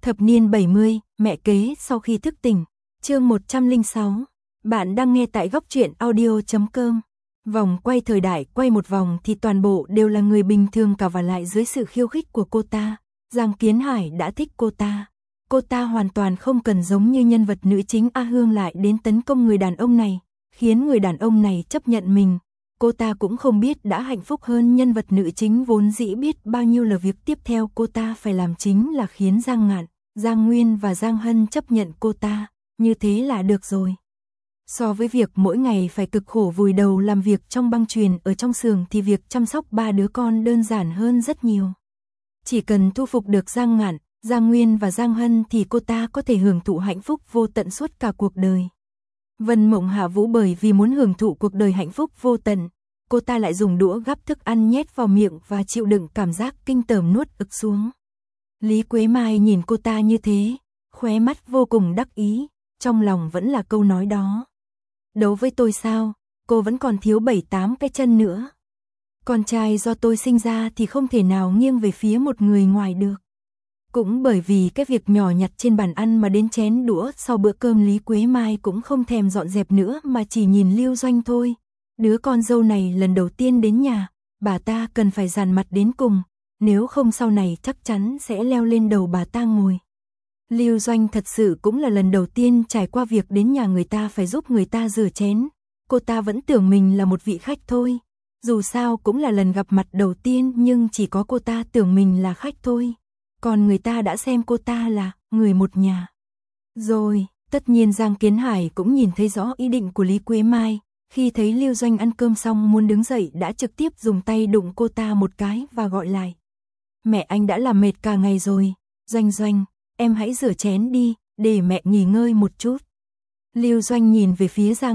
Thập niên 70, mẹ kế sau khi thức tỉnh. Chương 106. Bạn đang nghe tại góc truyện audio.com. Vòng quay thời đại quay một vòng thì toàn bộ đều là người bình thường cả, và lại dưới sự khiêu khích của cô ta, Giang Kiến Hải đã thích cô ta. Cô ta hoàn toàn không cần giống như nhân vật nữ chính A Hương lại đến tấn công người đàn ông này, khiến người đàn ông này chấp nhận mình. Cô ta cũng không biết đã hạnh phúc hơn nhân vật nữ chính vốn dĩ biết bao nhiêu là việc tiếp theo cô ta phải làm chính là khiến Giang Ngạn, Giang Nguyên và Giang Hân chấp nhận cô ta, như thế là được rồi. So với việc mỗi ngày phải cực khổ vùi đầu làm việc trong băng chuyền ở trong xưởng thì việc chăm sóc 3 đứa con đơn giản hơn rất nhiều. Chỉ cần thu phục được Giang Ngạn, Giang Nguyên và Giang Hân thì cô ta có thể hưởng thụ hạnh phúc vô tận suốt cả cuộc đời. Vân Mộng Hạ Vũ bởi vì muốn hưởng thụ cuộc đời hạnh phúc vô tận, cô ta lại dùng đũa gắp thức ăn nhét vào miệng và chịu đựng cảm giác kinh tởm nuốt ực xuống. Lý Quế Mai nhìn cô ta như thế, khóe mắt vô cùng đắc ý, trong lòng vẫn là câu nói đó. Đấu với tôi sao, cô vẫn còn thiếu 7-8 cái chân nữa. Con trai do tôi sinh ra thì không thể nào nghiêng về phía một người ngoài được. Cũng bởi vì cái việc nhỏ nhặt trên bàn ăn mà đến chén đũa sau bữa cơm Lý Quế Mai cũng không thèm dọn dẹp nữa mà chỉ nhìn Lưu Doanh thôi. Đứa con dâu này lần đầu tiên đến nhà, bà ta cần phải dàn mặt đến cùng, nếu không sau này chắc chắn sẽ leo lên đầu bà ta ngồi. Lưu Doanh thật sự cũng là lần đầu tiên trải qua việc đến nhà người ta phải giúp người ta rửa chén. Cô ta vẫn tưởng mình là một vị khách thôi. Dù sao cũng là lần gặp mặt đầu tiên nhưng chỉ có cô ta tưởng mình là khách thôi. Còn người ta đã xem cô ta là người một nhà. Rồi, tất nhiên Giang Kiến Hải cũng nhìn thấy rõ ý định của Lý Quế Mai. Khi thấy Lưu Doanh ăn cơm xong muốn đứng dậy đã trực tiếp dùng tay đụng cô ta một cái và gọi lại. Mẹ anh đã làm mệt cả ngày rồi, Doanh Doanh, em hãy rửa chén đi, để mẹ nghỉ ngơi một chút. Lưu Doanh nhìn về phía Giang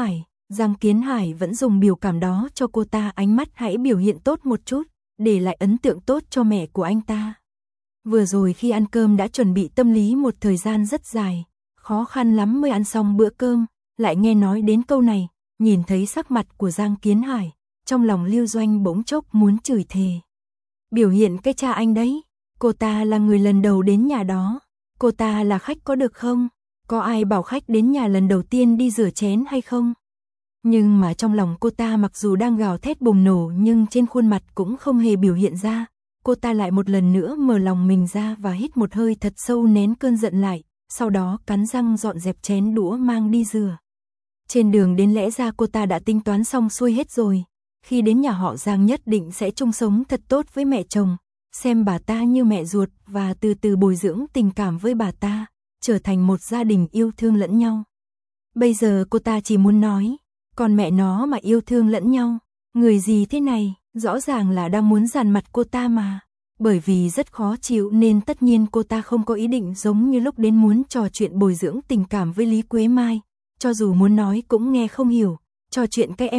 Kiến Hải vẫn dùng biểu cảm đó cho cô ta ánh mắt hãy biểu hiện tốt một chút, để lại ấn tượng tốt cho mẹ của anh ta. Vừa rồi khi ăn cơm đã chuẩn bị tâm lý một thời gian rất dài, khó khăn lắm mới ăn xong bữa cơm, lại nghe nói đến câu này, nhìn thấy sắc mặt của Giang Kiến Hải, trong lòng Lưu Doanh bỗng chốc muốn chửi thề. Biểu hiện cái cha anh đấy, cô ta là người lần đầu đến nhà đó, cô ta là khách có được không? Có ai bảo khách đến nhà lần đầu tiên đi rửa chén hay không? Nhưng mà trong lòng cô ta mặc dù đang gào thét bùng nổ nhưng trên khuôn mặt cũng không hề biểu hiện ra. Cô ta lại một lần nữa mở lòng mình ra và hít một hơi thật sâu nén cơn giận lại, sau đó cắn răng dọn dẹp chén đũa mang đi rửa. Trên đường đến lẽ ra cô ta đã tính toán xong xuôi hết rồi. Khi đến nhà họ Giang nhất định sẽ chung sống thật tốt với mẹ chồng, xem bà ta như mẹ ruột và từ từ bồi dưỡng tình cảm với bà ta, trở thành một gia đình yêu thương lẫn nhau. Bây giờ cô ta chỉ muốn nói, còn mẹ nó mà yêu thương lẫn nhau, người gì thế này, rõ ràng là đang muốn dằn mặt cô ta mà. Bởi vì rất khó chịu nên tất nhiên cô ta không có ý định giống như lúc đến muốn trò chuyện bồi dưỡng tình cảm với Lý Quế Mai. Cho dù muốn nói cũng nghe không hiểu, trò chuyện cái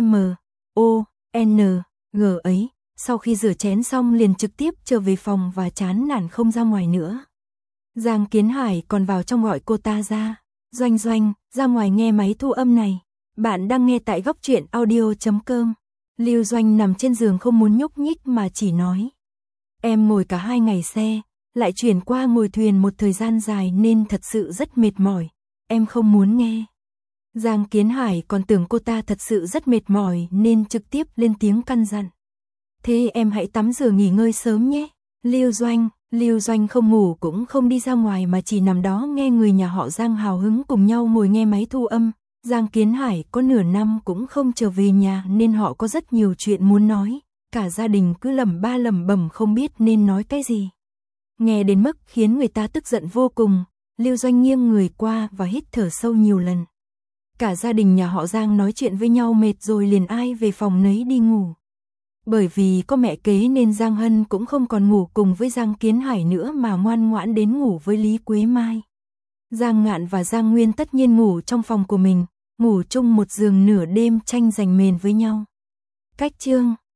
M.O.N.G ấy, sau khi rửa chén xong liền trực tiếp trở về phòng và chán nản không ra ngoài nữa. Giang Kiến Hải còn vào trong gọi cô ta ra, Doanh Doanh, ra ngoài nghe máy thu âm này, bạn đang nghe tại góc truyện audio.com. Lưu Doanh nằm trên giường không muốn nhúc nhích mà chỉ nói. Em ngồi cả 2 ngày xe, lại chuyển qua ngồi thuyền một thời gian dài nên thật sự rất mệt mỏi, em không muốn nghe. Giang Kiến Hải còn tưởng cô ta thật sự rất mệt mỏi nên trực tiếp lên tiếng căn dặn. Thế em hãy tắm rửa nghỉ ngơi sớm nhé. Lưu Doanh không ngủ cũng không đi ra ngoài mà chỉ nằm đó nghe người nhà họ Giang hào hứng cùng nhau ngồi nghe máy thu âm. Giang Kiến Hải có nửa năm cũng không trở về nhà nên họ có rất nhiều chuyện muốn nói. Cả gia đình cứ lẩm bẩm không biết nên nói cái gì. Nghe đến mức khiến người ta tức giận vô cùng, Lưu Doanh nghiêng người qua và hít thở sâu nhiều lần. Cả gia đình nhà họ Giang nói chuyện với nhau mệt rồi liền ai về phòng nấy đi ngủ. Bởi vì có mẹ kế nên Giang Hân cũng không còn ngủ cùng với Giang Kiến Hải nữa mà ngoan ngoãn đến ngủ với Lý Quế Mai. Giang Ngạn và Giang Nguyên tất nhiên ngủ trong phòng của mình, ngủ chung một giường nửa đêm tranh giành mền với nhau. Cách chương